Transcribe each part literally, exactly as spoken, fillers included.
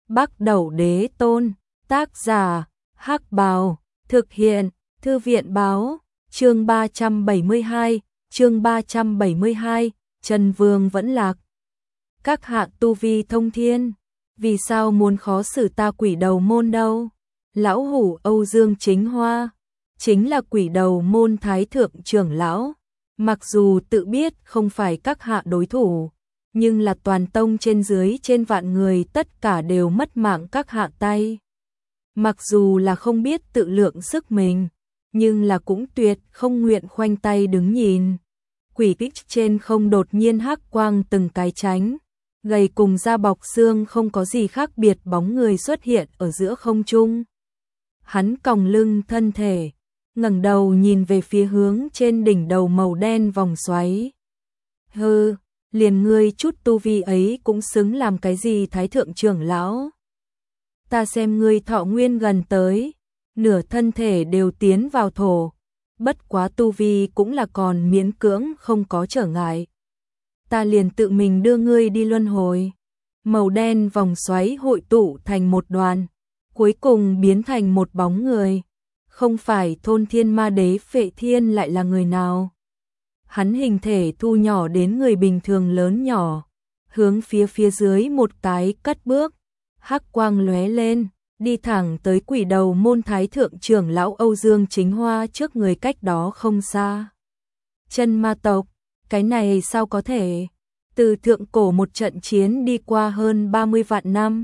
Bắc Đẩu Đế Tôn, tác giả, Hắc Bào, thực hiện, Thư viện báo, chương ba trăm bảy mươi hai, chương ba trăm bảy mươi hai, Trần Vương vẫn lạc. Các hạ tu vi thông thiên, vì sao muốn khó xử ta Quỷ Đầu môn đâu? Lão hủ Âu Dương Chính Hoa, chính là Quỷ Đầu môn thái thượng trưởng lão, mặc dù tự biết không phải các hạ đối thủ, nhưng là toàn tông trên dưới trên vạn người tất cả đều mất mạng các hạ tay. Mặc dù là không biết tự lượng sức mình, nhưng là cũng tuyệt không nguyện khoanh tay đứng nhìn. Quỷ kích trên không đột nhiên hắc quang từng cái tránh, gầy cùng da bọc xương không có gì khác biệt bóng người xuất hiện ở giữa không trung. Hắn còng lưng thân thể, ngẩng đầu nhìn về phía hướng trên đỉnh đầu màu đen vòng xoáy. Hừ, liền ngươi chút tu vi ấy cũng xứng làm cái gì thái thượng trưởng lão? Ta xem ngươi thọ nguyên gần tới, nửa thân thể đều tiến vào thổ, bất quá tu vi cũng là còn miễn cưỡng không có trở ngại. Ta liền tự mình đưa ngươi đi luân hồi. Màu đen vòng xoáy hội tụ thành một đoàn, cuối cùng biến thành một bóng người. Không phải thôn thiên ma đế Phệ Thiên lại là người nào? Hắn hình thể thu nhỏ đến người bình thường lớn nhỏ, hướng phía phía dưới một cái cất bước, hắc quang lóe lên, đi thẳng tới Quỷ Đầu môn thái thượng trưởng lão Âu Dương Chính Hoa trước người cách đó không xa. Chân ma tộc, cái này sao có thể? Từ thượng cổ một trận chiến đi qua hơn ba mươi vạn năm,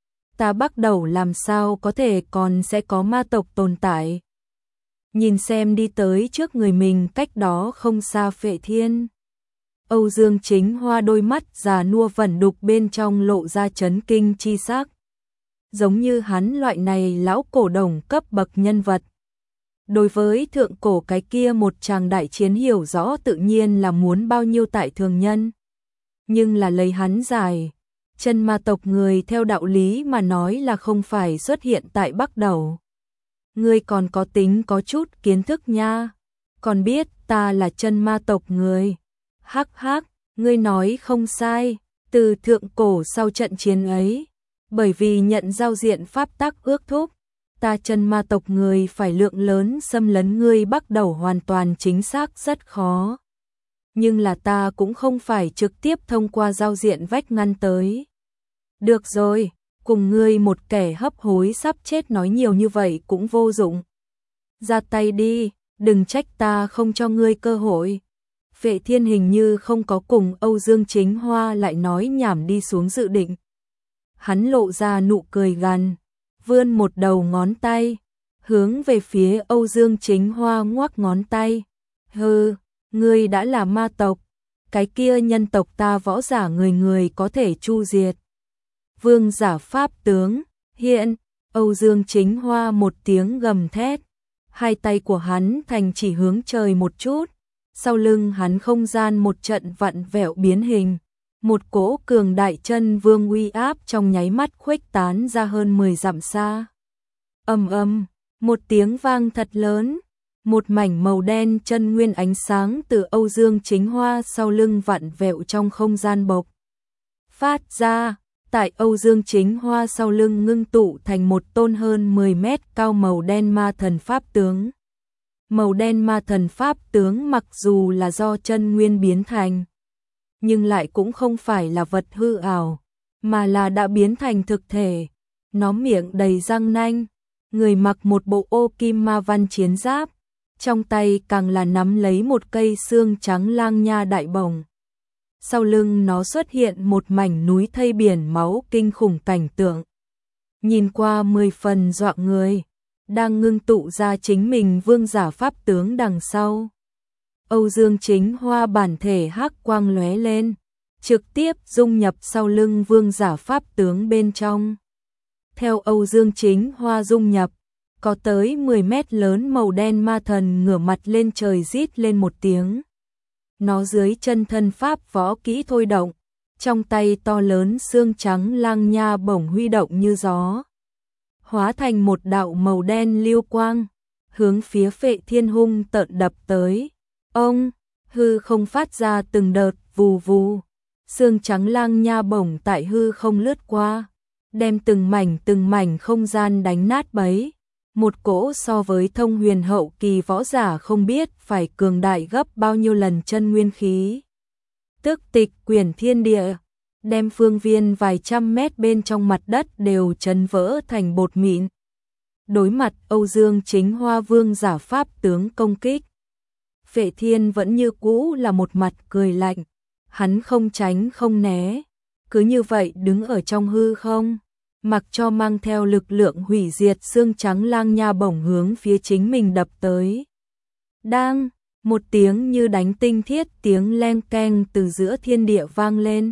ta Bắc Đẩu làm sao có thể còn sẽ có ma tộc tồn tại? Nhìn xem đi tới trước người mình cách đó không xa Phệ Thiên. Âu Dương Chính Hoa đôi mắt già nua vẩn đục bên trong lộ ra chấn kinh chi sắc. Giống như hắn loại này lão cổ đồng cấp bậc nhân vật, đối với thượng cổ cái kia một tràng đại chiến hiểu rõ tự nhiên là muốn bao nhiêu tại thường nhân. Nhưng là lấy hắn giải, chân ma tộc người theo đạo lý mà nói là không phải xuất hiện tại Bắc Đẩu. Ngươi còn có tính có chút kiến thức nha, còn biết ta là chân ma tộc người. Hắc hắc, ngươi nói không sai, từ thượng cổ sau trận chiến ấy, bởi vì nhận giao diện pháp tắc ước thúc, ta chân ma tộc người phải lượng lớn xâm lấn ngươi Bắc Đẩu hoàn toàn chính xác rất khó. Nhưng là ta cũng không phải trực tiếp thông qua giao diện vách ngăn tới. Được rồi, cùng ngươi một kẻ hấp hối sắp chết nói nhiều như vậy cũng vô dụng. Ra tay đi, đừng trách ta không cho ngươi cơ hội. Phệ Thiên hình như không có cùng Âu Dương Chính Hoa lại nói nhảm đi xuống dự định. Hắn lộ ra nụ cười gằn, vươn một đầu ngón tay, hướng về phía Âu Dương Chính Hoa ngoắc ngón tay. Hừ, ngươi đã là ma tộc, cái kia nhân tộc ta võ giả người người có thể chu diệt. Vương giả pháp tướng, hiện, Âu Dương Chính Hoa một tiếng gầm thét, hai tay của hắn thành chỉ hướng trời một chút, sau lưng hắn không gian một trận vặn vẹo biến hình, một cỗ cường đại chân vương uy áp trong nháy mắt khuếch tán ra hơn mười dặm xa. Ầm ầm, một tiếng vang thật lớn, một mảnh màu đen chân nguyên ánh sáng từ Âu Dương Chính Hoa sau lưng vặn vẹo trong không gian bộc phát ra. Tại Âu Dương Chính Hoa sau lưng ngưng tụ thành một tôn hơn mười mét cao màu đen ma thần pháp tướng. Màu đen ma thần pháp tướng mặc dù là do chân nguyên biến thành, nhưng lại cũng không phải là vật hư ảo, mà là đã biến thành thực thể. Nó miệng đầy răng nanh, người mặc một bộ ô kim ma văn chiến giáp, trong tay càng là nắm lấy một cây xương trắng lang nha đại bổng. Sau lưng nó xuất hiện một mảnh núi thây biển máu kinh khủng cảnh tượng. Nhìn qua mười phần dọa người, đang ngưng tụ ra chính mình vương giả pháp tướng đằng sau. Âu Dương Chính Hoa bản thể hắc quang lóe lên, trực tiếp dung nhập sau lưng vương giả pháp tướng bên trong. Theo Âu Dương Chính Hoa dung nhập, có tới mười mét lớn màu đen ma thần ngửa mặt lên trời rít lên một tiếng. Nó dưới chân thân pháp võ kỹ thôi động, trong tay to lớn xương trắng lang nha bổng huy động như gió, hóa thành một đạo màu đen lưu quang, hướng phía Phệ Thiên hung tợn đập tới. Ông, hư không phát ra từng đợt vù vù, xương trắng lang nha bổng tại hư không lướt qua, đem từng mảnh từng mảnh không gian đánh nát bấy. Một cỗ so với thông huyền hậu kỳ võ giả không biết phải cường đại gấp bao nhiêu lần chân nguyên khí. Tức tịch quyển thiên địa, đem phương viên vài trăm mét bên trong mặt đất đều chấn vỡ thành bột mịn. Đối mặt Âu Dương Chính Hoa vương giả pháp tướng công kích, Phệ Thiên vẫn như cũ là một mặt cười lạnh, hắn không tránh không né, cứ như vậy đứng ở trong hư không, mặc cho mang theo lực lượng hủy diệt xương trắng lang nha bổng hướng phía chính mình đập tới. Đang, một tiếng như đánh tinh thiết tiếng leng keng từ giữa thiên địa vang lên.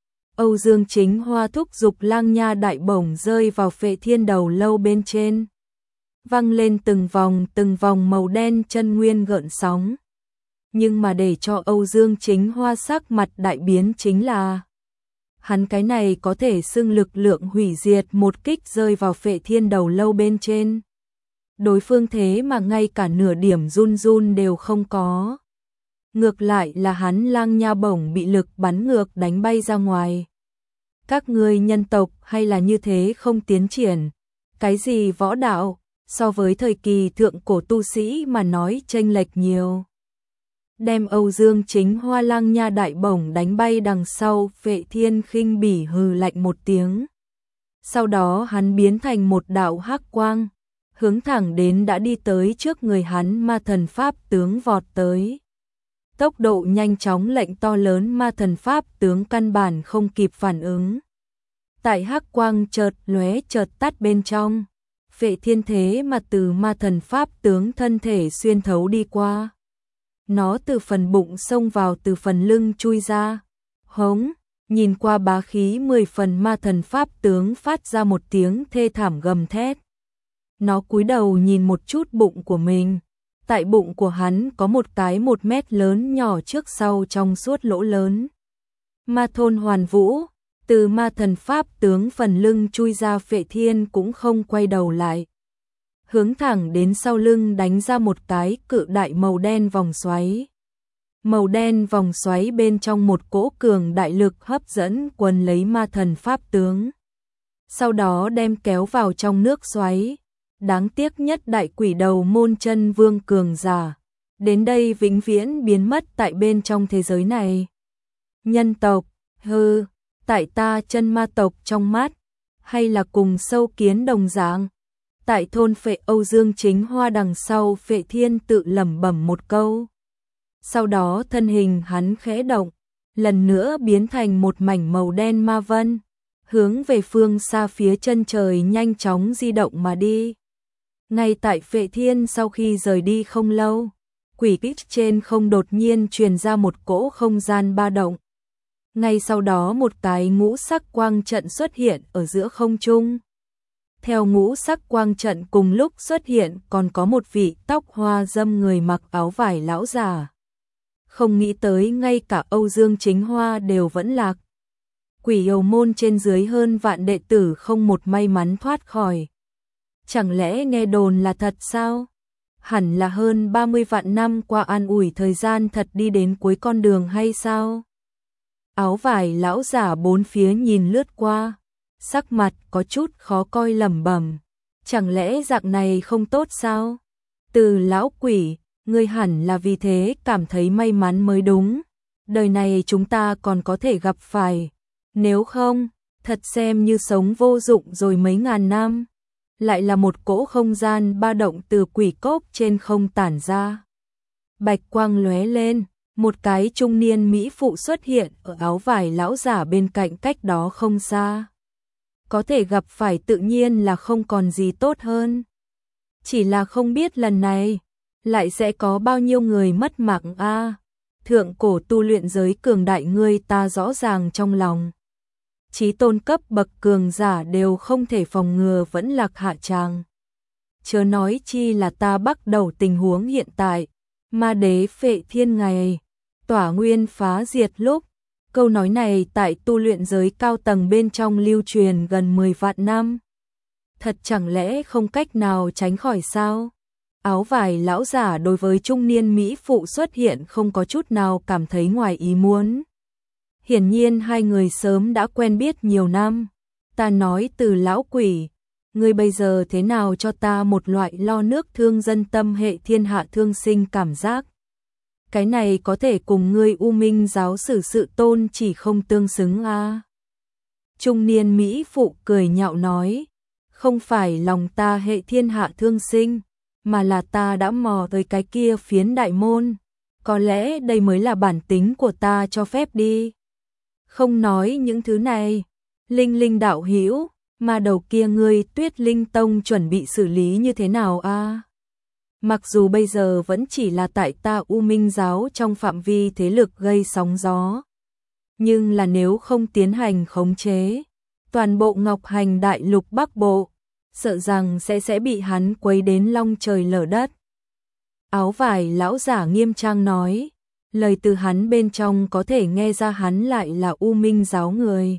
Âu Dương Chính Hoa thúc giục lang nha đại bổng rơi vào Phệ Thiên đầu lâu bên trên. Vang lên từng vòng từng vòng màu đen chân nguyên gợn sóng. Nhưng mà để cho Âu Dương Chính Hoa sắc mặt đại biến chính là hắn cái này có thể xưng lực lượng hủy diệt một kích rơi vào Phệ Thiên đầu lâu bên trên. Đối phương thế mà ngay cả nửa điểm run run đều không có. Ngược lại là hắn lang nha bổng bị lực bắn ngược đánh bay ra ngoài. Các ngươi nhân tộc hay là như thế không tiến triển. Cái gì võ đạo, so với thời kỳ thượng cổ tu sĩ mà nói chênh lệch nhiều. Đem Âu Dương Chính Hoa lang nha đại bổng đánh bay đằng sau, Phệ Thiên khinh bỉ hừ lạnh một tiếng. Sau đó hắn biến thành một đạo hắc quang, hướng thẳng đến đã đi tới trước người hắn ma thần pháp tướng vọt tới. Tốc độ nhanh chóng lệnh to lớn ma thần pháp tướng căn bản không kịp phản ứng. Tại hắc quang chợt lóe chợt tắt bên trong, Phệ Thiên thế mà từ ma thần pháp tướng thân thể xuyên thấu đi qua. Nó từ phần bụng xông vào từ phần lưng chui ra. Hống, nhìn qua bá khí mười phần ma thần pháp tướng phát ra một tiếng thê thảm gầm thét. Nó cúi đầu nhìn một chút bụng của mình. Tại bụng của hắn có một cái một mét lớn nhỏ trước sau trong suốt lỗ lớn. Ma thôn hoàn vũ, từ ma thần pháp tướng phần lưng chui ra Phệ Thiên cũng không quay đầu lại. Hướng thẳng đến sau lưng đánh ra một cái cự đại màu đen vòng xoáy. Màu đen vòng xoáy bên trong một cỗ cường đại lực hấp dẫn quần lấy ma thần pháp tướng. Sau đó đem kéo vào trong nước xoáy. Đáng tiếc nhất đại quỷ đầu môn chân vương cường giả. Đến đây vĩnh viễn biến mất tại bên trong thế giới này. Nhân tộc, hư, tại ta chân ma tộc trong mắt, hay là cùng sâu kiến đồng dạng. Tại thôn Phệ Âu Dương Chính Hoa đằng sau, Phệ Thiên tự lẩm bẩm một câu. Sau đó thân hình hắn khẽ động, lần nữa biến thành một mảnh màu đen ma vân, hướng về phương xa phía chân trời nhanh chóng di động mà đi. Ngay tại Phệ Thiên sau khi rời đi không lâu, quỷ kích trên không đột nhiên truyền ra một cỗ không gian ba động. Ngay sau đó một cái ngũ sắc quang trận xuất hiện ở giữa không trung. Theo ngũ sắc quang trận cùng lúc xuất hiện còn có một vị tóc hoa dâm người mặc áo vải lão già. Không nghĩ tới ngay cả Âu Dương Chính Hoa đều vẫn lạc. Quỷ Yêu môn trên dưới hơn vạn đệ tử không một may mắn thoát khỏi. Chẳng lẽ nghe đồn là thật sao? Hẳn là hơn ba mươi vạn năm qua an ủi thời gian thật đi đến cuối con đường hay sao? Áo vải lão giả bốn phía nhìn lướt qua, sắc mặt có chút khó coi lẩm bẩm, chẳng lẽ dạng này không tốt sao? Từ lão quỷ, ngươi hẳn là vì thế cảm thấy may mắn mới đúng. Đời này chúng ta còn có thể gặp phải, nếu không, thật xem như sống vô dụng rồi mấy ngàn năm. Lại là một cỗ không gian ba động từ quỷ cốc trên không tản ra. Bạch quang lóe lên, một cái trung niên mỹ phụ xuất hiện ở áo vải lão giả bên cạnh cách đó không xa. Có thể gặp phải tự nhiên là không còn gì tốt hơn. Chỉ là không biết lần này, lại sẽ có bao nhiêu người mất mạng a. À, thượng cổ tu luyện giới cường đại ngươi ta rõ ràng trong lòng. Chí tôn cấp bậc cường giả đều không thể phòng ngừa vẫn lạc hạ tràng. Chớ nói chi là ta bắt đầu tình huống hiện tại, ma đế Phệ Thiên ngày tỏa nguyên phá diệt lúc. Câu nói này tại tu luyện giới cao tầng bên trong lưu truyền gần mười vạn năm. Thật chẳng lẽ không cách nào tránh khỏi sao? Áo vải lão giả đối với trung niên mỹ phụ xuất hiện không có chút nào cảm thấy ngoài ý muốn. Hiển nhiên hai người sớm đã quen biết nhiều năm. Ta nói Từ lão quỷ, ngươi bây giờ thế nào cho ta một loại lo nước thương dân tâm hệ thiên hạ thương sinh cảm giác. Cái này có thể cùng ngươi U Minh giáo xử sự tôn chỉ không tương xứng a. À. Trung niên Mỹ phụ cười nhạo nói, không phải lòng ta hệ thiên hạ thương sinh, mà là ta đã mò tới cái kia phiến đại môn, có lẽ đây mới là bản tính của ta cho phép đi. Không nói những thứ này, Linh Linh đạo hữu, mà đầu kia ngươi Tuyết Linh Tông chuẩn bị xử lý như thế nào a? À? Mặc dù bây giờ vẫn chỉ là tại ta U Minh giáo trong phạm vi thế lực gây sóng gió, nhưng là nếu không tiến hành khống chế toàn bộ Ngọc Hành đại lục Bắc Bộ, sợ rằng sẽ sẽ bị hắn quấy đến long trời lở đất. Áo vải lão giả nghiêm trang nói, lời từ hắn bên trong có thể nghe ra hắn lại là U Minh giáo người,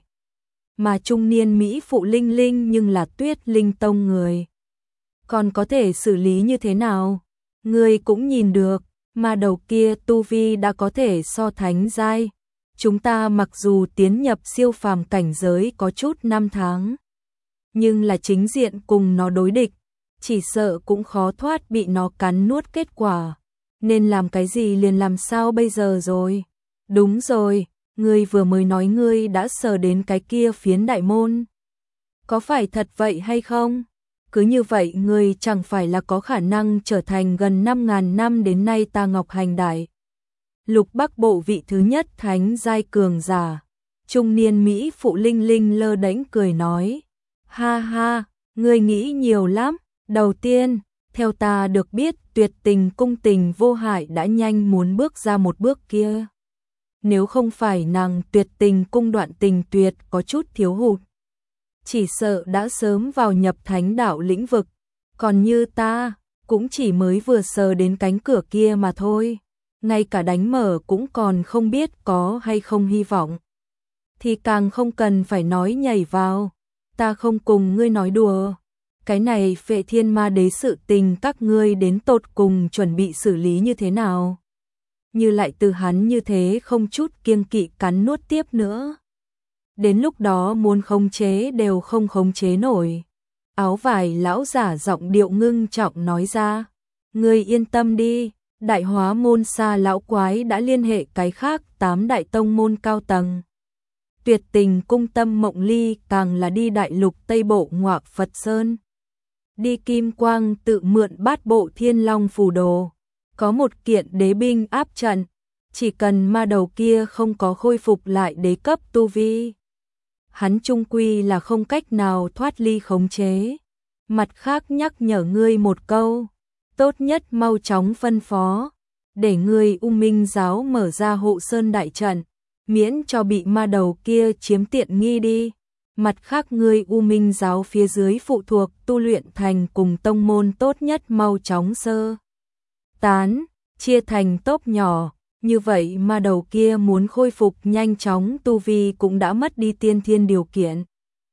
mà trung niên Mỹ phụ Linh Linh nhưng là Tuyết Linh Tông người. Còn có thể xử lý như thế nào? Ngươi cũng nhìn được, mà đầu kia tu vi đã có thể so thánh giai. Chúng ta mặc dù tiến nhập siêu phàm cảnh giới có chút năm tháng, nhưng là chính diện cùng nó đối địch, chỉ sợ cũng khó thoát bị nó cắn nuốt kết quả. Nên làm cái gì liền làm sao bây giờ rồi? Đúng rồi, ngươi vừa mới nói ngươi đã sờ đến cái kia phiến đại môn. Có phải thật vậy hay không? Cứ như vậy ngươi chẳng phải là có khả năng trở thành gần năm ngàn năm đến nay ta Ngọc Hành đại lục Bắc Bộ vị thứ nhất thánh giai cường giả. Trung niên Mỹ phụ Linh Linh lơ đễnh cười nói, ha ha, ngươi nghĩ nhiều lắm. Đầu tiên, theo ta được biết Tuyệt Tình cung Tình Vô Hại đã nhanh muốn bước ra một bước kia. Nếu không phải nàng Tuyệt Tình cung đoạn tình tuyệt có chút thiếu hụt, chỉ sợ đã sớm vào nhập thánh đạo lĩnh vực, còn như ta, cũng chỉ mới vừa sờ đến cánh cửa kia mà thôi, ngay cả đánh mở cũng còn không biết có hay không hy vọng. Thì càng không cần phải nói nhảy vào, ta không cùng ngươi nói đùa. Cái này Phệ Thiên Ma Đế sự tình các ngươi đến tột cùng chuẩn bị xử lý như thế nào? Như lại từ hắn như thế không chút kiêng kỵ cắn nuốt tiếp nữa. Đến lúc đó muốn khống chế đều không khống chế nổi. Áo vải lão giả giọng điệu ngưng trọng nói ra, ngươi yên tâm đi, Đại Hóa môn Sa lão quái đã liên hệ cái khác tám đại tông môn cao tầng. Tuyệt Tình cung Tâm Mộng Ly càng là đi đại lục Tây Bộ Ngoạc Phật Sơn. Đi Kim Quang tự mượn bát bộ Thiên Long phù đồ, có một kiện đế binh áp trận, chỉ cần ma đầu kia không có khôi phục lại đế cấp tu vi, hắn chung quy là không cách nào thoát ly khống chế. Mặt khác nhắc nhở ngươi một câu, tốt nhất mau chóng phân phó, để ngươi U Minh giáo mở ra hộ sơn đại trận, miễn cho bị ma đầu kia chiếm tiện nghi đi. Mặt khác ngươi U Minh giáo phía dưới phụ thuộc tu luyện thành cùng tông môn tốt nhất mau chóng sơ tán, chia thành tốp nhỏ, như vậy ma đầu kia muốn khôi phục nhanh chóng tu vi cũng đã mất đi tiên thiên điều kiện.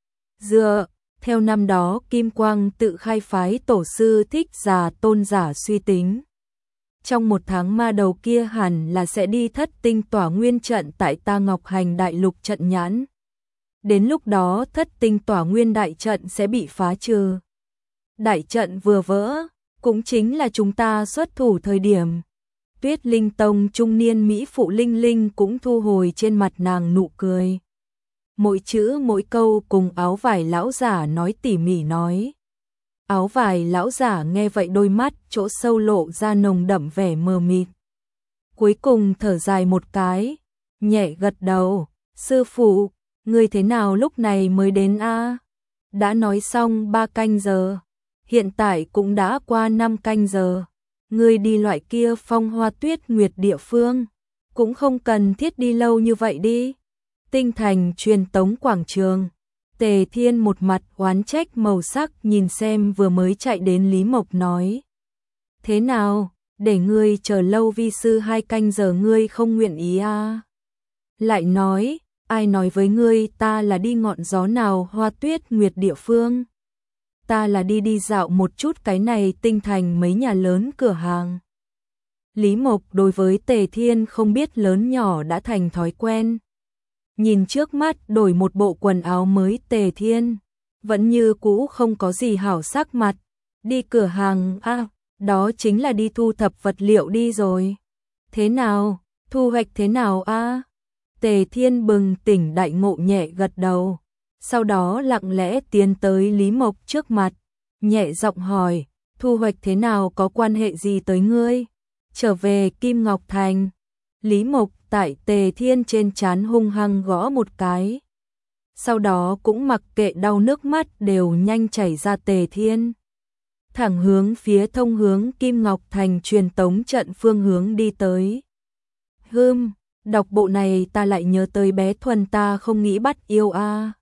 Dựa theo năm đó Kim Quang tự khai phái tổ sư Thích Giả tôn giả suy tính, trong một tháng ma đầu kia hẳn là sẽ đi thất tinh tỏa nguyên trận tại ta Ngọc Hành đại lục trận nhãn. Đến lúc đó thất tinh tỏa nguyên đại trận sẽ bị phá trừ. Đại trận vừa vỡ, cũng chính là chúng ta xuất thủ thời điểm. Tuyết Linh Tông trung niên Mỹ phụ Linh Linh cũng thu hồi trên mặt nàng nụ cười. Mỗi chữ mỗi câu cùng áo vải lão giả nói tỉ mỉ nói. Áo vải lão giả nghe vậy đôi mắt chỗ sâu lộ ra nồng đậm vẻ mờ mịt. Cuối cùng thở dài một cái, nhẹ gật đầu, sư phụ, ngươi thế nào lúc này mới đến a? Đã nói xong ba canh giờ, hiện tại cũng đã qua năm canh giờ. Ngươi đi loại kia Phong Hoa Tuyết Nguyệt địa phương, cũng không cần thiết đi lâu như vậy đi. Tinh thành truyền tống quảng trường, Tề Thiên một mặt oán trách màu sắc nhìn xem vừa mới chạy đến Lý Mộc nói. Thế nào, để ngươi chờ lâu vi sư hai canh giờ ngươi không nguyện ý à? Lại nói, ai nói với ngươi ta là đi ngọn gió nào Hoa Tuyết Nguyệt địa phương? Ta là đi đi dạo một chút cái này tinh thành mấy nhà lớn cửa hàng. Lý Mộc đối với Tề Thiên không biết lớn nhỏ đã thành thói quen. nhìn trước mắt đổi một bộ quần áo mới Tề Thiên, vẫn như cũ không có gì hảo sắc mặt, đi cửa hàng à, đó chính là đi thu thập vật liệu đi rồi. Thế nào, thu hoạch thế nào a? Tề Thiên bừng tỉnh đại ngộ nhẹ gật đầu, sau đó lặng lẽ tiến tới Lý Mộc trước mặt, nhẹ giọng hỏi, thu hoạch thế nào có quan hệ gì tới ngươi? Trở về Kim Ngọc Thành. Lý Mộc tại Tề Thiên trên trán hung hăng gõ một cái. Sau đó cũng mặc kệ đau nước mắt đều nhanh chảy ra Tề Thiên. Thẳng hướng phía thông hướng Kim Ngọc Thành truyền tống trận phương hướng đi tới. Hừm, đọc bộ này ta lại nhớ tới bé Thuần ta không nghĩ bắt yêu a.